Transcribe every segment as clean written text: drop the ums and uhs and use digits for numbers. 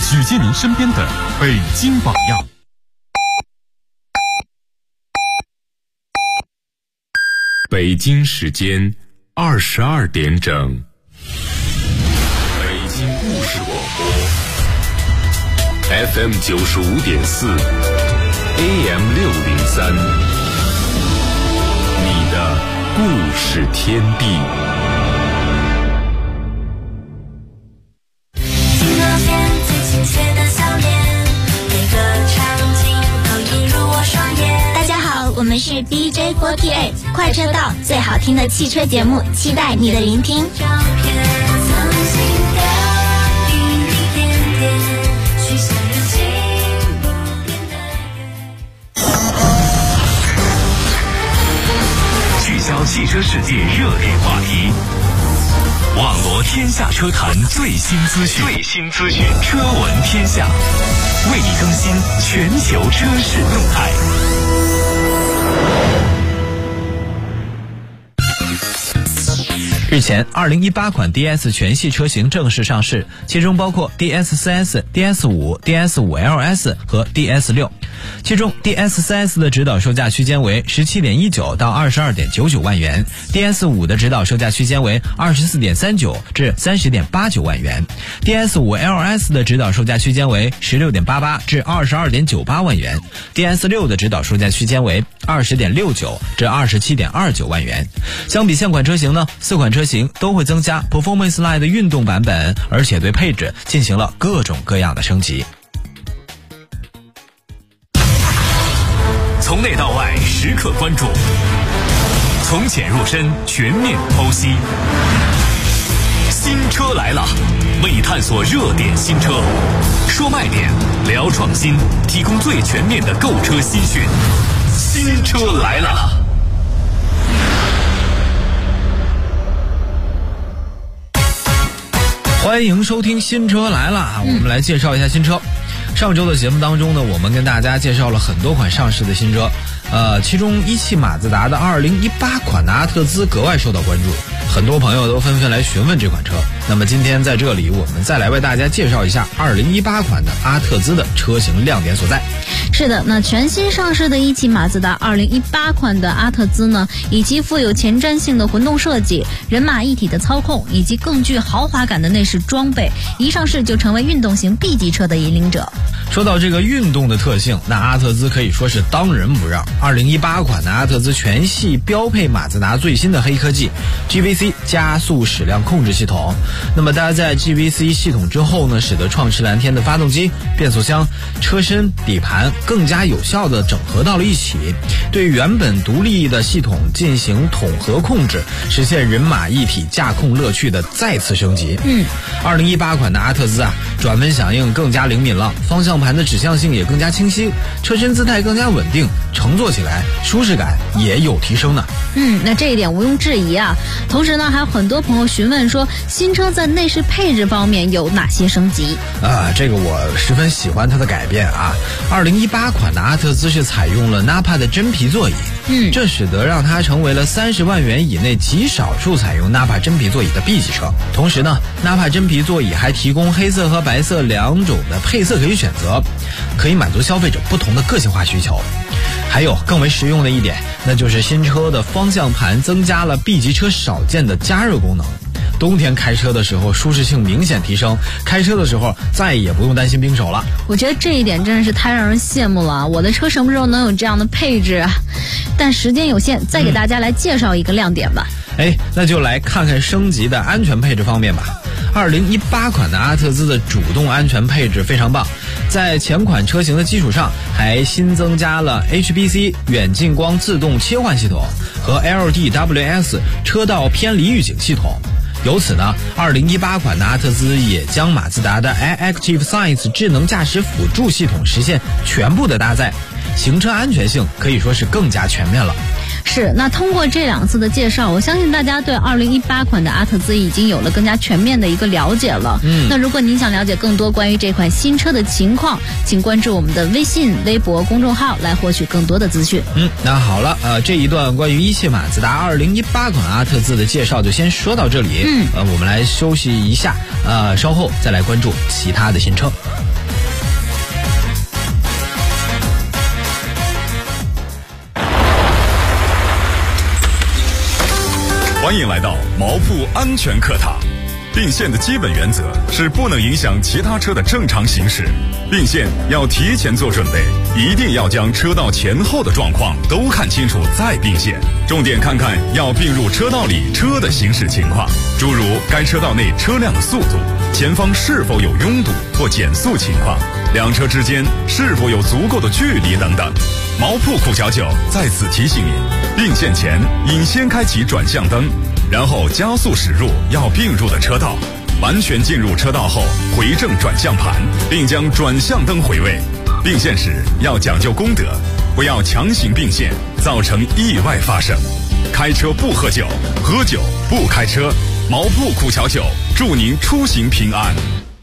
举荐您身边的北京榜样。北京时间22点整，北京故事广播 FM 95.4 AM 603，你的故事天地。 我们是 DJ48 快车道，最好听的汽车节目，期待你的聆听。 聚焦汽车世界热点话题，网罗天下车坛最新资讯，车闻天下，为你更新全球车市动态。 日前，2018款 DS 全系车型正式上市，其中包括 DS4S、DS5、DS5LS 和 DS6。其中 DS4S 的指导售价区间为 17.19 到 22.99 万元， DS5 的指导售价区间为 24.39 至 30.89 万元， DS5LS 的指导售价区间为 16.88 至 22.98 万元， DS6 的指导售价区间为 20.69 至 27.29 万元。相比现款车型呢，4款车型都会增加 Performance Line 的运动版本，而且对配置进行了各种各样的升级。 从内到外时刻关注，从浅入深全面剖析。新车来了，为你探索热点新车，说卖点，聊创新，提供最全面的购车新讯。新车来了。 欢迎收听新车来了啊！我们来介绍一下新车。上周的节目当中呢，我们跟大家介绍了很多款上市的新车，其中一汽马自达的2018款的阿特兹格外受到关注，很多朋友都纷纷来询问这款车。那么今天在这里，我们再来为大家介绍一下2018款的阿特兹的车型亮点所在。 是的，那全新上市的一汽马自达2018款的阿特兹呢，以及富有前瞻性的混动设计、人马一体的操控，以及更具豪华感的内饰装备，一上市就成为运动型 B 级车的引领者。 说到这个运动的特性，那阿特兹可以说是当仁不让。2018款的阿特兹全系标配马自达最新的黑科技 GVC 加速矢量控制系统。那么搭载 GVC 系统之后呢，使得创驰蓝天的发动机、变速箱、车身、底盘更加有效地整合到了一起，对原本独立的系统进行统合控制，实现人马一体驾控乐趣的再次升级。2018款的阿特兹啊，转温响应更加灵敏了，方向盘的指向性也更加清晰，车身姿态更加稳定，乘坐起来舒适感也有提升呢。 那这一点毋庸置疑啊。同时呢，还有很多朋友询问说，新车在内饰配置方面有哪些升级？ 这个我十分喜欢它的改变啊。2018款的阿特兹是采用了 Nappa 的真皮座椅，这使得让它成为了30万元以内极少数采用 Nappa 真皮座椅的 B 级车。同时呢，Nappa 真皮座椅还提供黑色和白色两种的配色可以选择，可以满足消费者不同的个性化需求。还有更为实用的一点，那就是新车的方向盘增加了 B 级车少见的加热功能。冬天开车的时候舒适性明显提升，开车的时候再也不用担心冰手了。 我觉得这一点真的是太让人羡慕了，我的车什么时候能有这样的配置啊？但时间有限，再给大家来介绍一个亮点吧。 那就来看看升级的安全配置方面吧。2018款的阿特兹的主动安全配置非常棒，在前款车型的基础上，还新增加了 HBC 远近光自动切换系统和 LDWS 车道偏离预警系统。由此呢，2018款的阿特兹也将马自达的 iActive Science 智能驾驶辅助系统实现全部的搭载，行车安全性可以说是更加全面了。 是，那通过这2次的介绍，我相信大家对2018款的阿特兹已经有了更加全面的一个了解了。那如果您想了解更多关于这款新车的情况，请关注我们的微信、微博公众号来获取更多的资讯。 那好了，这一段关于一汽马自达2018款阿特兹的介绍就先说到这里。我们来休息一下，稍后再来关注其他的新车。 欢迎来到毛铺安全课堂。并线的基本原则是不能影响其他车的正常行驶，并线要提前做准备，一定要将车道前后的状况都看清楚再并线。重点看看要并入车道里车的行驶情况，诸如该车道内车辆的速度，前方是否有拥堵或减速情况，两车之间是否有足够的距离等等。毛铺酷小9在此提醒您，并线前应先开启转向灯，然后加速驶入要并入的车道，完全进入车道后回正转向盘，并将转向灯回位。并线时要讲究公德，不要强行并线，造成意外发生。开车不喝酒，喝酒不开车。毛铺酷小9祝您出行平安。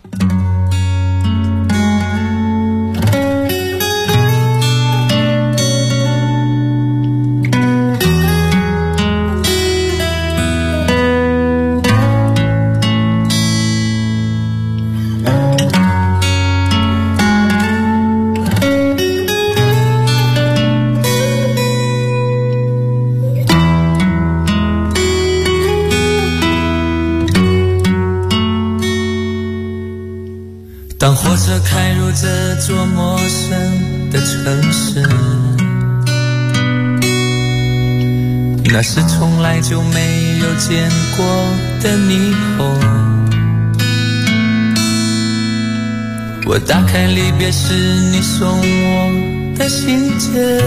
当火车开入这座陌生的城市，那是从来就没有见过的霓虹。我打开离别时你送我的信件，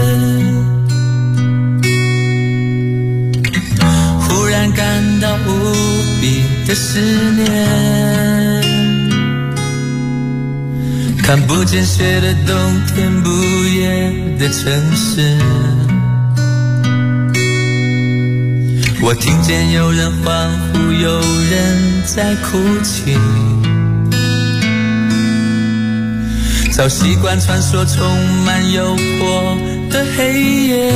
忽然感到无比的思念。看不见雪的冬天，不夜的城市，我听见有人欢呼，有人在哭泣，早习惯穿梭充满诱惑的黑夜，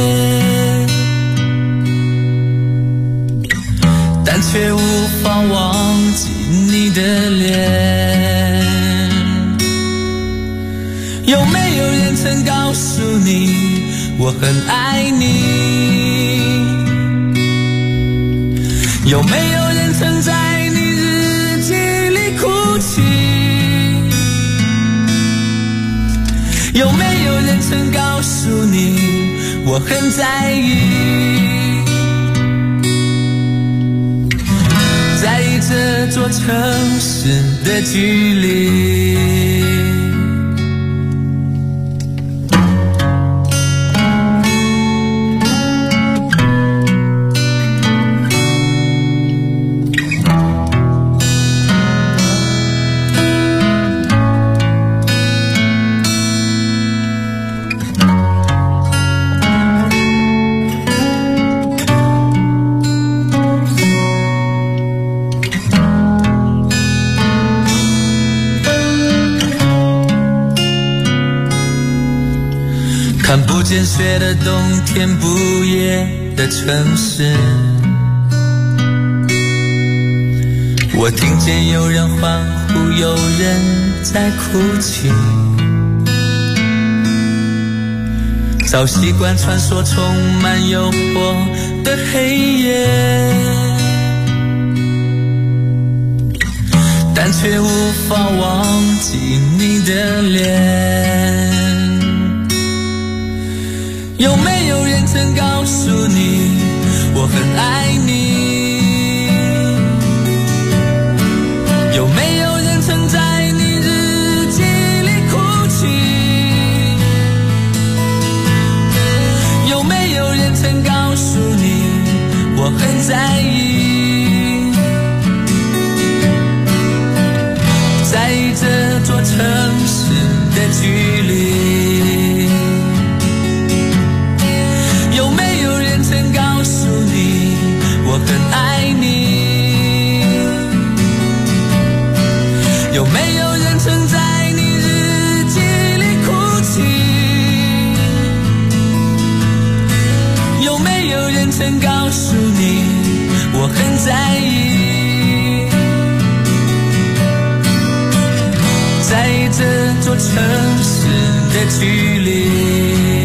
但却无法忘记你的脸。有没有人曾告诉你我很爱你？有没有人曾在你日记里哭泣？有没有人曾告诉你我很在意？在意这座城市的距离。看不见雪的冬天，不夜的城市，我听见有人欢呼，有人在哭泣，早习惯穿梭充满诱惑的黑夜，但却无法忘记你的脸。有没有人曾告诉你我很爱你？有没有人曾在你日记里哭泣？有没有人曾告诉你我很在意？在意这座城市的距离。有没有人曾告诉你我很爱你？有没有人曾在你日记里哭泣？有没有人曾告诉你我很在意？在意这座城市的距离。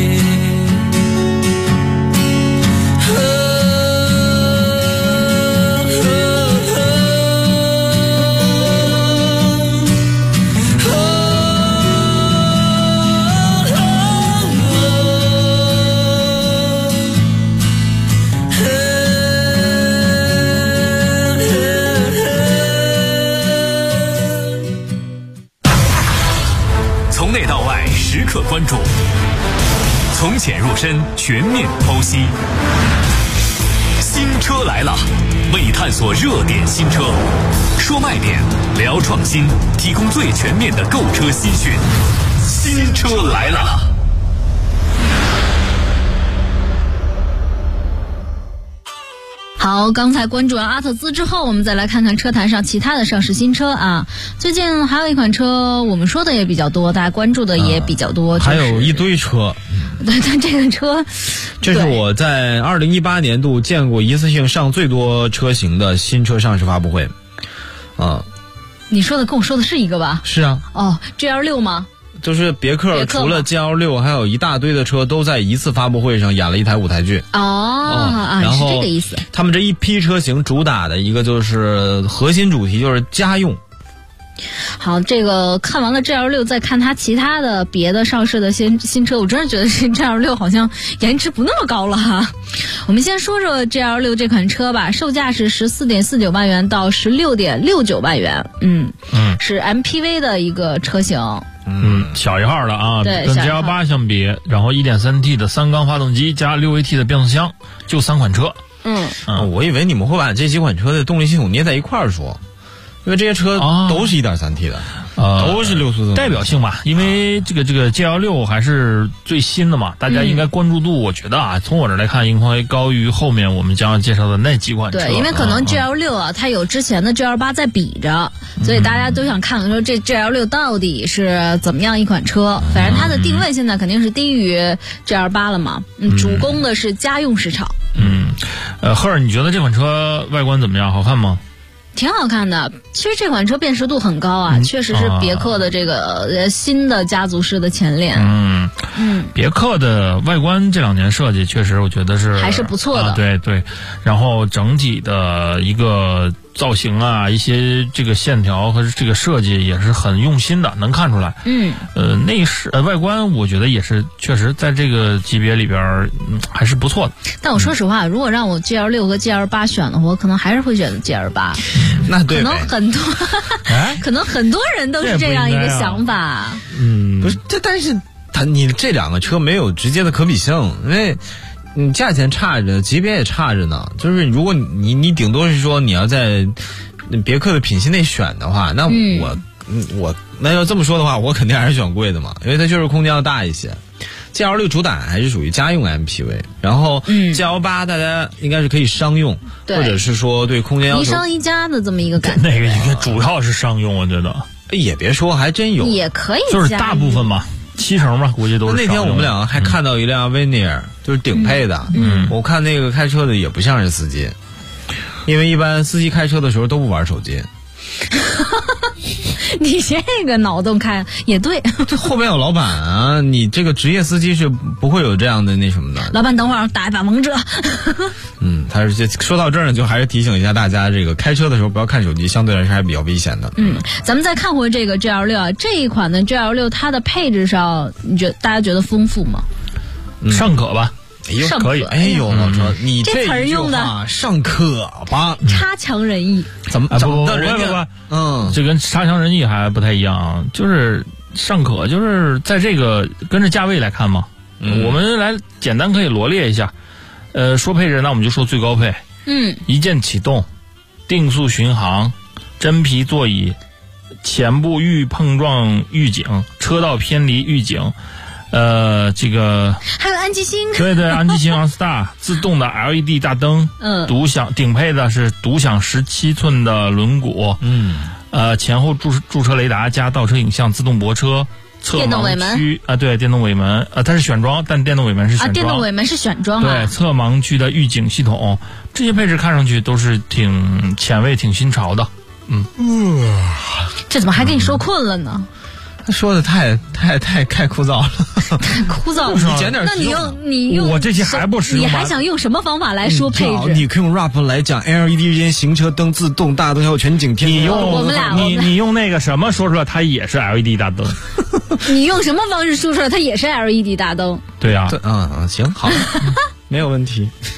从内到外时刻关注，从浅入深，全面剖析。新车来了，为探索热点新车，说卖点，聊创新，提供最全面的购车新讯。新车来了。 好，刚才关注完阿特兹之后，我们再来看看车坛上其他的上市新车啊。最近还有一款车，我们说的也比较多，大家关注的也比较多， 还有一堆车。 对，这个车， 这是我在2018年度见过一次性上最多车型的新车上市发布会。 你说的跟我说的是一个吧？ 是啊。 哦 ，GL6 吗？ 就是别克除了 GL6， 还有一大堆的车都在一次发布会上演了一台舞台剧。 然后是这个意思。 他们这一批车型主打的一个就是核心主题就是家用。 好，这个看完了 GL6， 再看它其他的别的上市的新车，我真是觉得这 GL6 好像颜值不那么高了哈。我们先说说 GL6 这款车吧，售价是14.49万元到16.69万元，是 MPV 的一个车型。 小一号的啊， 对， 跟 GL8 相比，然后 1.3T 的3缸发动机加 6AT 的变速箱，就3款车。 我以为你们会把这几款车的动力系统捏在一块儿说，因为这些车都是 1.3T 的，都是6速自动。 代表性吧，因为这个 GL6 还是最新的嘛，大家应该关注度，我觉得啊，从我这来看，应该高于后面我们将要介绍的那几款车。 对，因为可能 GL6 啊，它有之前的 GL8 在比着，所以大家都想看看说这 GL6 到底是怎么样一款车。反正它的定位现在肯定是低于 GL8 了嘛，主攻的是家用市场。 赫尔，你觉得这款车外观怎么样？好看吗？ 挺好看的，其实这款车辨识度很高啊，确实是别克的这个新的家族式的前脸。 别克的外观这2年设计确实我觉得是还是不错的。 对，然后整体的一个造型啊，一些这个线条和这个设计也是很用心的，能看出来。内饰外观我觉得也是确实在这个级别里边还是不错的。 但我说实话，如果让我 GL6 和 GL8 选的话，我可能还是会选择 GL8。 那对， 可能很多可能很多人都是这样一个想法。 不是但是你这2个车没有直接的可比性，因为你价钱差着，级别也差着呢。就是如果你顶多是说你要在别克的品系内选的话，那我那要这么说的话，我肯定还是选贵的嘛，因为它就是空间要大一些。GL6 主打还是属于家用 MPV， 然后 GL8 大家应该是可以商用，或者是说对空间要求一商一家的这么一个感觉。 那个应该主要是商用，我觉得也别说，还真有， 也可以， 就是大部分嘛，70%吧，估计都是。 那天我们两个还看到一辆 Veneer，就是顶配的。我看那个开车的也不像是司机，因为一般司机开车的时候都不玩手机。 你这个脑洞开也对， 这后面有老板啊，你这个职业司机是不会有这样的那什么的。 老板，等会儿打一把王者。 他是说到这儿呢，就还是提醒一下大家，这个开车的时候不要看手机，相对来说还是比较危险的。 咱们再看回这个 GL6 啊，这一款的 GL6 它的配置上，大家觉得丰富吗？ 尚可吧。 可以。老车，你这词儿用的尚可吧， 差强人意。 怎么的人家？ 这跟差强人意还不太一样，就是尚可，就是在这个跟着价位来看嘛。我们来简单可以罗列一下。说配置，那我们就说最高配。一键启动，定速巡航，真皮座椅，前部预碰撞预警，车道偏离预警。这个还有安吉星， 对，安吉星 OnStar 自动的 LED 大灯，独享顶配的是独享17寸的轮毂，前后驻车雷达加倒车影像，自动泊车， 电动尾门对，电动尾门它是选装，但电动尾门是选装， 电动尾门是选装对，侧盲区的预警系统，这些配置看上去都是挺前卫、挺新潮的。 这怎么还给你说困了呢？ 他说的太枯燥了， 太枯燥了。 你捡点， 那你用我这些还不实用吗？ 你还想用什么方法来说配置？ 你可以用 rap 来讲 LED 间行车灯、自动大灯还有全景天。 你用那个什么说出来，它也是 LED 大灯。 你用什么方式说出来，它也是 LED 大灯？ 对呀。 行，好，没有问题。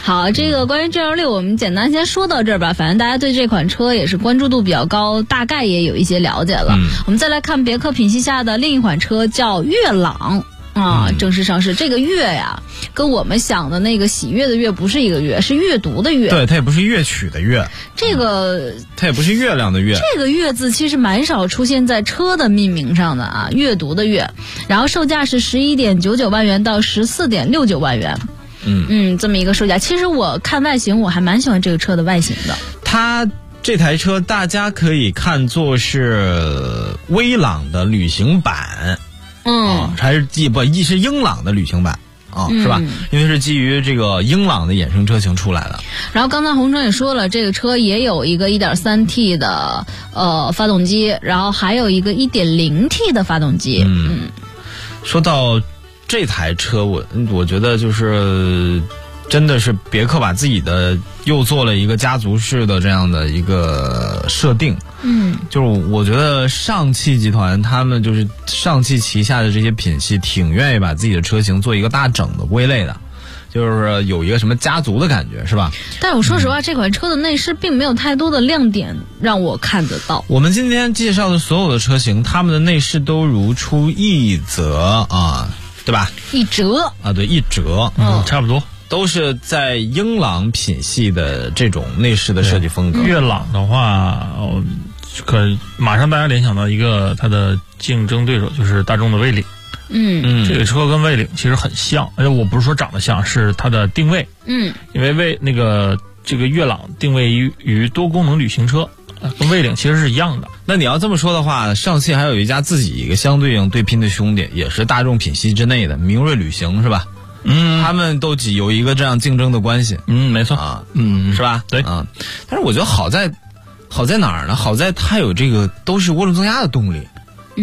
好，这个关于 GL6 我们简单先说到这儿吧，反正大家对这款车也是关注度比较高，大概也有一些了解了。我们再来看别克品系下的另一款车叫悦朗。正式上市。这个悦呀，跟我们想的那个喜悦的悦不是一个悦，是阅读的阅。 对，它也不是乐曲的乐。 这个它也不是月亮的月。 这个悦字其实蛮少出现在车的命名上的啊，阅读的阅。然后售价是11.99万元到14.69万元。这么一个售价。其实我看外形，我还蛮喜欢这个车的外形的。 它这台车大家可以看作是威朗的旅行版。还是是英朗的旅行版是吧？因为是基于这个英朗的衍生车型出来的。 然后刚才洪城也说了，这个车也有一个 1.3T 的发动机，然后还有一个 1.0T 的发动机。 说到这台车，我觉得就是真的是别克把自己的又做了一个家族式的这样的一个设定。就是我觉得上汽集团他们就是上汽旗下的这些品系挺愿意把自己的车型做一个大整的归类的，就是有一个什么家族的感觉，是吧？ 但我说实话，这款车的内饰并没有太多的亮点让我看得到。 我们今天介绍的所有的车型，他们的内饰都如出一辙对吧？ 一折对，一折， 差不多。 都是在英朗品系的这种内饰的设计风格。 悦朗的话，马上大家联想到一个它的竞争对手就是大众的威领。这个车跟威领其实很像，而且我不是说长得像，是它的定位。因为这个悦朗定位于多功能旅行车，跟威领其实是一样的。 那你要这么说的话，上汽还有一家自己一个相对应对拼的兄弟，也是大众品系之内的明锐旅行，是吧？他们都有一个这样竞争的关系。 没错是吧？ 对但是我觉得好在哪儿呢？好在它有这个都是涡轮增压的动力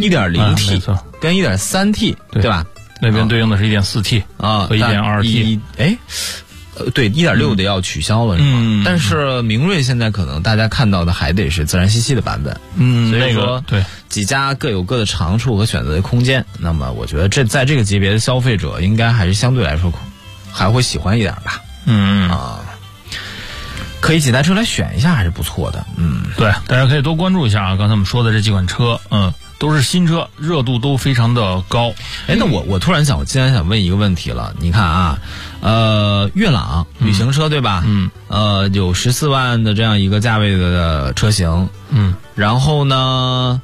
，1.0T 跟1.3T，对吧？ 那边对应的是1.4T 和1.2T。 对，1.6的要取消了，是吗？但是明锐现在可能大家看到的还得是自然吸气的版本。所以说对几家各有各的长处和选择的空间。那么我觉得在这个级别的消费者应该还是相对来说还会喜欢一点吧。可以几台车来选一下还是不错的。 对，大家可以多关注一下刚才我们说的这几款车，都是新车，热度都非常的高。 那我突然想，我今天想问一个问题了。你看悦朗旅行车对吧？有14万的这样一个价位的车型。然后呢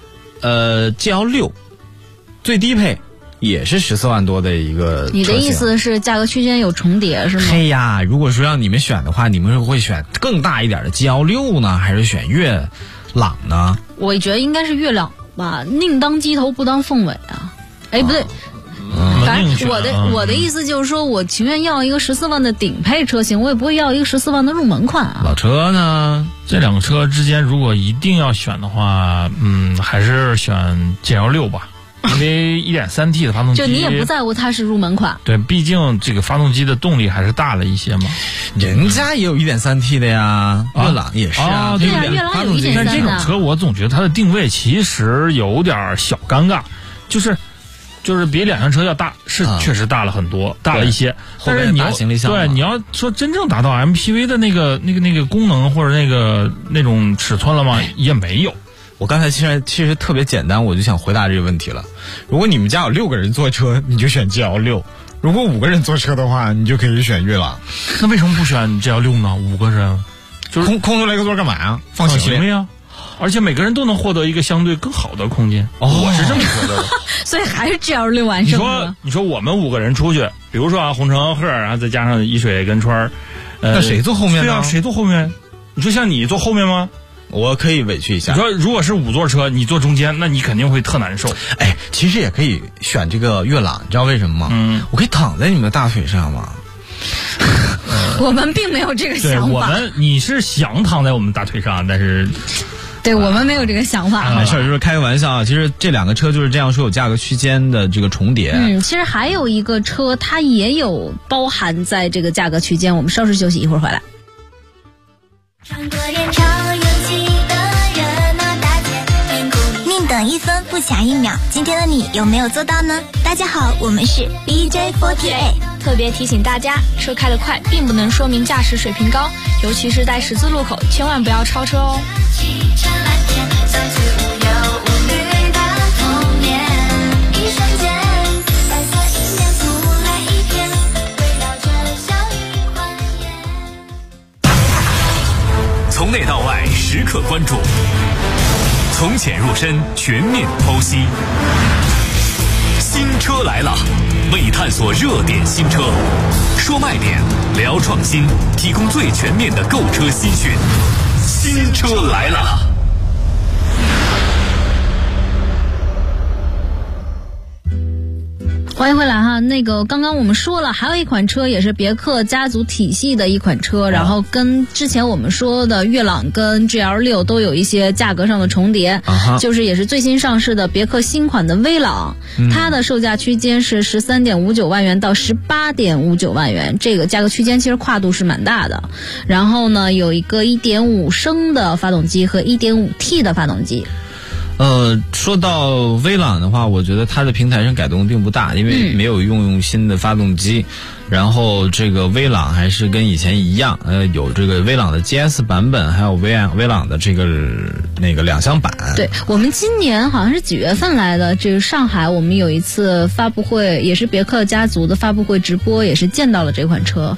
，GL6 最低配也是14万多的一个车型。 你的意思是价格区间有重叠是吗？ 嘿呀，如果说让你们选的话，你们会选更大一点的 GL6 呢，还是选悦朗呢？ 我觉得应该是悦朗吧，宁当鸡头不当凤尾啊。不对。反正我的意思就是说，我情愿要一个14万的顶配车型，我也不会要一个14万的入门款啊。 老车呢？ 这两个车之间如果一定要选的话，还是选 GL6 吧，因为1.3T 的发动机， 就你也不在乎它是入门款。 对，毕竟这个发动机的动力还是大了一些嘛。 人家也有1.3T 的呀，悦朗也是啊。 对啊，悦朗有1.3的。 但这种车我总觉得它的定位其实有点小尴尬，就是比两厢车要大，是确实大了很多，大了一些。但是你要说真正达到 MPV 的那个功能或者那种尺寸了吗？也没有。 我刚才其实特别简单，我就想回答这个问题了。如果你们家有6个人坐车，你就选 GL6； 如果5个人坐车的话，你就可以选悦朗。 那为什么不选 GL6 呢？5个人就是空出来一个座干嘛呀？放行李呀。而且每个人都能获得一个相对更好的空间。我是这么觉得的。 所以还是 GL6 完胜的。 你说我们5个人出去，比如说红橙鹤，然后再加上一水跟川那谁坐后面呢？ 对啊，谁坐后面？你说像你坐后面吗？ 我可以委屈一下。 你说如果是5座车，你坐中间，那你肯定会特难受。 其实也可以选这个悦朗，你知道为什么吗？我可以躺在你们的大腿上吗？ 我们并没有这个想法。 你是想躺在我们大腿上，但是。 对，我们没有这个想法。 没事，就是开个玩笑啊。其实这两个车就是这样说有价格区间的这个重叠。 其实还有一个车，它也有包含在这个价格区间。我们稍事休息，一会儿回来。 宁等1分不暇1秒，今天的你有没有做到呢？大家好，我们是 BJ48。 特别提醒大家，车开得快并不能说明驾驶水平高，尤其是在十字路口，千万不要超车哦。 从内到外时刻关注，从浅入深全面剖析。新车来了，为探索热点新车，说卖点，聊创新，提供最全面的购车资讯。新车来了。 欢迎回来哈，刚刚我们说了，还有一款车也是别克家族体系的一款车，然后跟之前我们说的悦朗跟 GL6 都有一些价格上的重叠，就是也是最新上市的别克新款的威朗，它的售价区间是13.59万元到18.59万元，这个价格区间其实跨度是蛮大的。然后呢，有一个 1.5 升的发动机和 1.5T 的发动机。 说到威朗的话，我觉得它的平台上改动并不大，因为没有用新的发动机，然后这个威朗还是跟以前一样，有这个威朗的 GS 版本，还有威朗的这个两厢版。 对，我们今年好像是几月份来的？这个上海我们有一次发布会，也是别克家族的发布会直播，也是见到了这款车。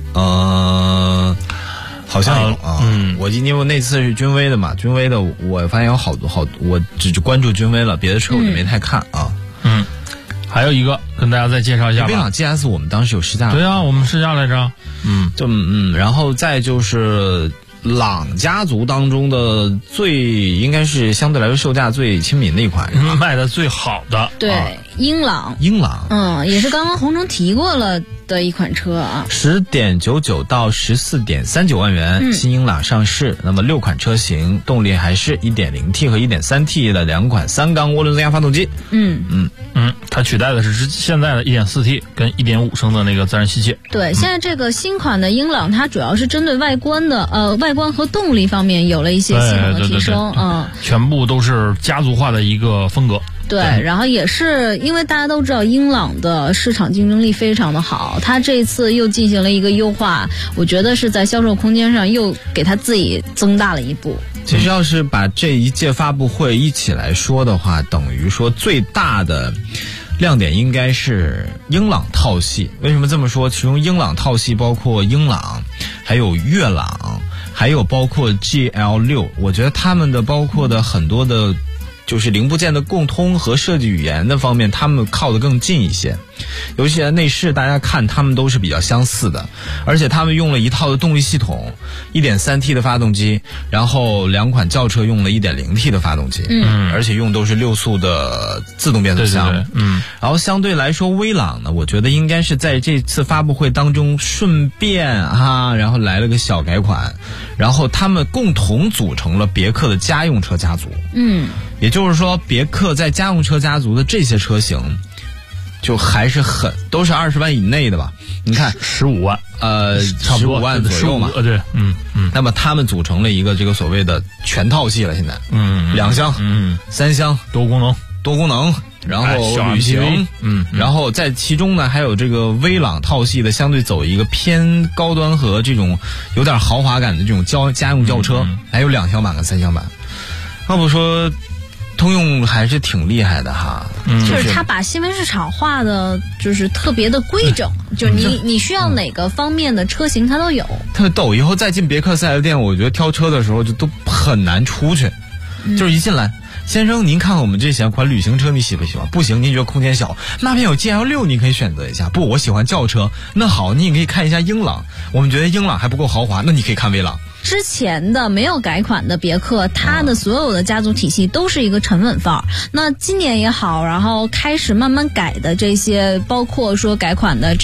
好像有啊，我因为那次是君威的嘛，君威的我发现有好多，我只关注君威了，别的车我就没太看啊。 还有一个跟大家再介绍一下吧， 威朗 GS 我们当时有试驾。 对啊，我们试驾来着。 然后再就是朗家族当中的应该是相对来说售价最亲民的一款， 卖的最好的。 对，英朗，也是刚刚洪城提过了的一款车啊。 10.99到14.39万元，新英朗上市。那么6款车型，动力还是 1.0T 和 1.3T 的2款3缸涡轮增压发动机。 它取代的是现在的 1.4T 跟 1.5 升的那个自然吸气。 对，现在这个新款的英朗，它主要是针对外观和动力方面有了一些系统的提升。 全部都是家族化的一个风格。 对，然后也是因为大家都知道英朗的市场竞争力非常的好，它这次又进行了一个优化，我觉得是在销售空间上又给它自己增大了一步。 其实要是把这一届发布会一起来说的话，等于说最大的亮点应该是英朗套系。为什么这么说？其中英朗套系包括英朗，还有悦朗，还有包括 GL6， 我觉得他们的包括的很多的就是零部件的共通和设计语言的方面，他们靠得更近一些。尤其在内饰，大家看他们都是比较相似的，而且他们用了一套的动力系统， 1.3T 的发动机，然后2款轿车用了 1.0T 的发动机，而且用都是6速的自动变速箱。然后相对来说，威朗呢，我觉得应该是在这次发布会当中顺便然后来了个小改款，然后他们共同组成了别克的家用车家族。也就是说，别克在家用车家族的这些车型，就还是都是20万以内的吧？你看 15万， 差不多15万左右嘛。 对， 那么他们组成了一个这个所谓的全套系了，现在，2厢、3厢， 多功能， 然后旅行，然后在其中呢，还有这个威朗套系的，相对走一个偏高端和这种有点豪华感的这种家用轿车，还有2厢版跟3厢版。要不说通用还是挺厉害的哈， 就是他把新闻市场化的就是特别的规整，就你需要哪个方面的车型它都有， 特别逗。以后再进别克4S店，我觉得挑车的时候就都很难出去，就是一进来，先生您看看我们这款旅行车你喜不喜欢？不行，您觉得空间小，那边有 GL6 你可以选择一下。不，我喜欢轿车，那好，你也可以看一下英朗，我们觉得英朗还不够豪华，那你可以看威朗。 之前的没有改款的别克，它的所有的家族体系都是一个沉稳范儿。那今年也好，然后开始慢慢改的这些，包括说改款的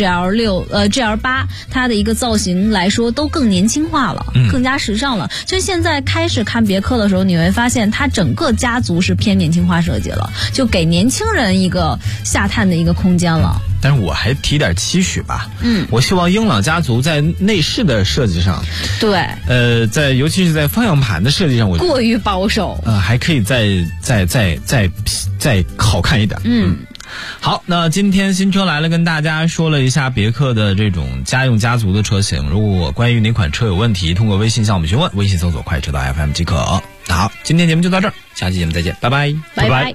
GL8，它的一个造型来说都更年轻化了，更加时尚了。就现在开始看别克的时候，你会发现它整个家族是偏年轻化设计了，就给年轻人一个下探的一个空间了。 但是我还提点期许吧，我希望英朗家族在内饰的设计上， 对， 尤其是在方向盘的设计上， 过于保守， 还可以再好看一点。 好，那今天新车来了，跟大家说了一下别克的这种家用家族的车型。如果关于哪款车有问题，通过微信向我们询问，微信搜索快车道 FM 即可。好，今天节目就到这儿，下期节目再见，拜拜， 拜拜。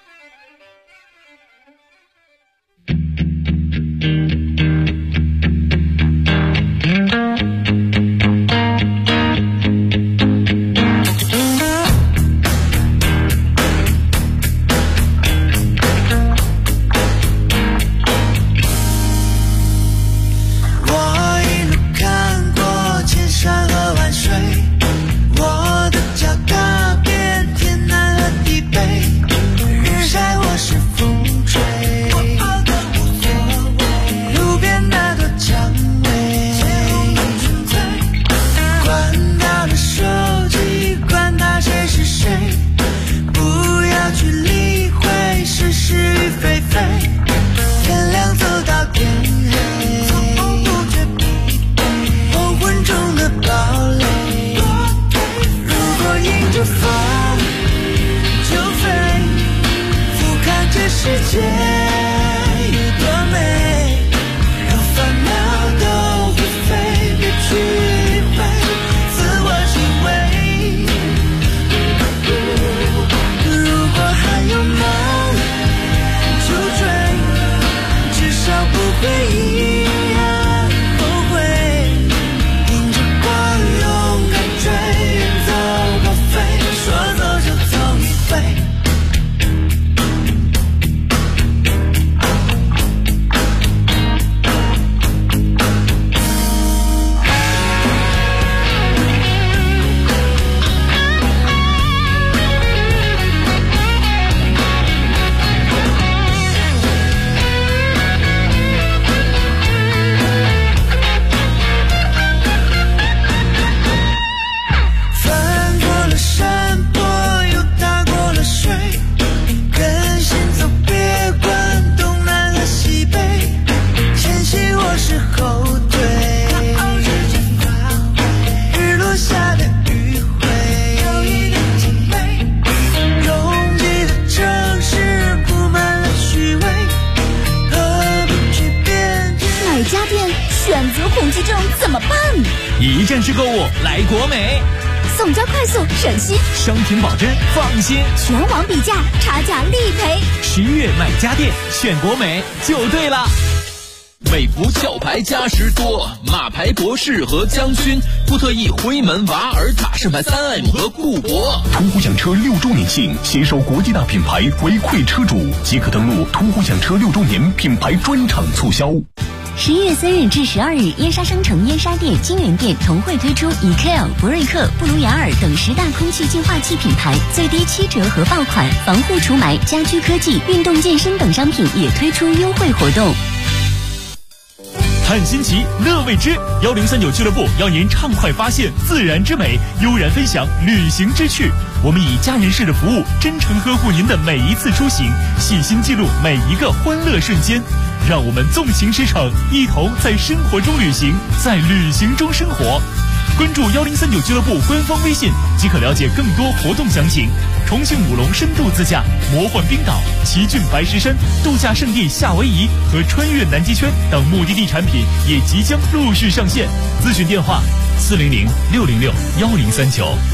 一站式购物来国美， 送交快速省心， 商品保真放心， 全网比价，差价立赔。 11月买家电选国美就对了。 美孚壳牌嘉实多，马牌博士和将军，福特 E 辉门瓦尔塔盛牌 3M 和固铂。 途虎养车6周年庆，携手国际大品牌回馈车主，即可登录途虎养车6周年品牌专场促销。 11月3日至12日，燕莎商城、燕莎店、金源店同会推出以 KL、博瑞克、布卢雅尔等10大空气净化器品牌最低7折核爆款，防护除霾、家居科技、运动健身等商品也推出优惠活动。 探新奇，乐未知，1039俱乐部邀您畅快发现自然之美，悠然分享旅行之趣。我们以家人式的服务，真诚呵护您的每一次出行，细心记录每一个欢乐瞬间。让我们纵情驰骋，一同在生活中旅行，在旅行中生活。关注1039俱乐部官方微信，即可了解更多活动详情。重庆武隆深度自驾、魔幻冰岛、奇骏白石山、度假胜地夏威夷和穿越南极圈等目的地产品也即将陆续上线。咨询电话：400-606-1039。